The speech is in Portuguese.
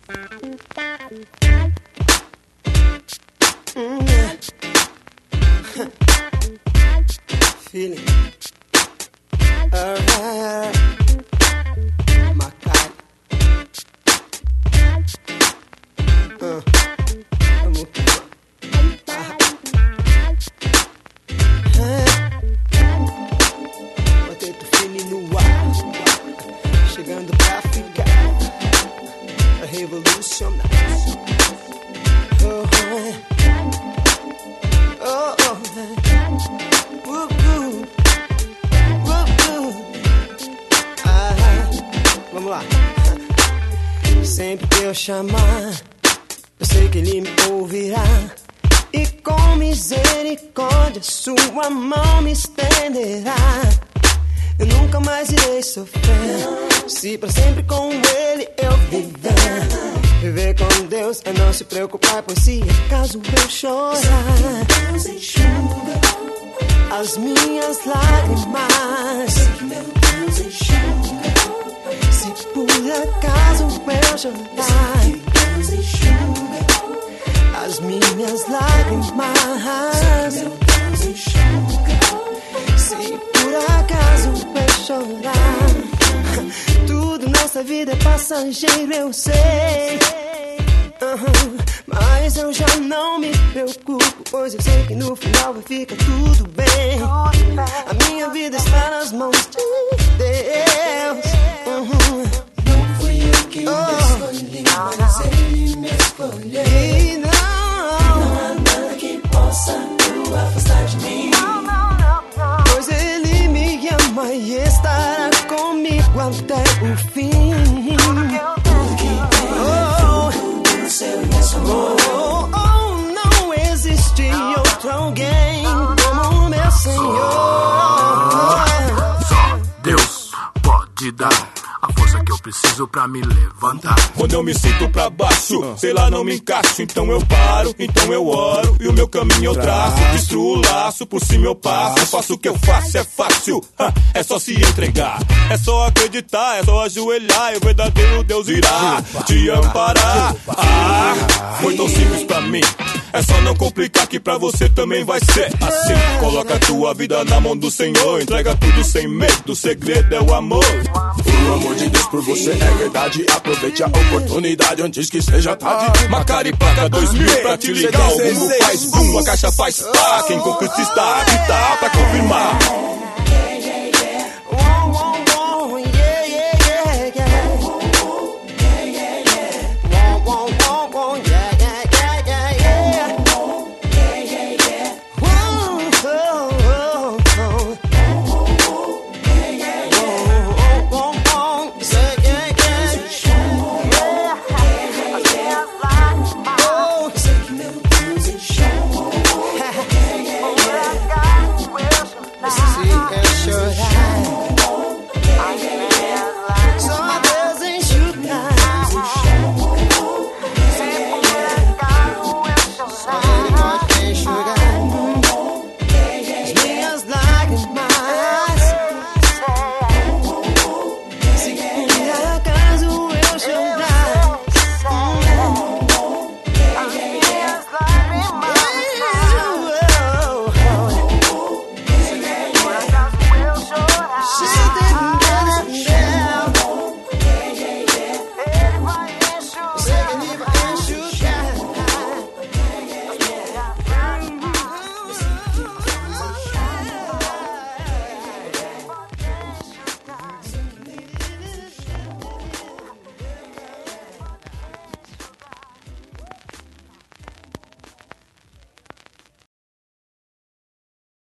Feeling alright, Macari. Vamos botei tu feeling no ar, chegando pra ficar, pra revolucionar. Vamos lá. Sempre que eu chamar, eu sei que ele me ouvirá, e com misericórdia sua mão me estenderá. Eu nunca mais irei sofrer, se pra sempre com ele eu viver. Viver com Deus é não se preocupar, pois se acaso eu chorar, Deus enxuga as minhas lágrimas. Deus enxuga, se por acaso eu chorar, Deus enxuga as minhas lágrimas. Deus enxuga, se por acaso eu chorar. Tudo nessa vida é passageiro, eu sei, mas eu já não me preocupo, pois eu sei que no final vai ficar tudo bem. A minha vida está nas mãos de Deus. Não fui eu que me escolhi, mas ele me escolheu. E não há nada que possa o afastar de mim, pois ele me ama e estará comigo até o fim. Não existe outro alguém como o meu Senhor. Só Deus pode dar a força que eu preciso pra me levantar. Quando eu me sinto pra baixo, sei lá, não me encaixo, então eu paro, então eu oro e o meu caminho eu traço. Destruo o laço, por cima eu passo. Eu faço o que eu faço, é fácil, é só se entregar, é só acreditar, é só ajoelhar, e o verdadeiro Deus irá te amparar. Foi tão simples pra mim, é só não complicar que pra você também vai ser assim. Coloca a tua vida na mão do Senhor, entrega tudo sem medo, o segredo é o amor. O amor de Deus por você é verdade. Aproveite a oportunidade antes que seja tarde. Macari placa 2000 pra te ligar. O mundo faz boom, a caixa faz pá. Quem com Cristo está aqui tá pra confirmar.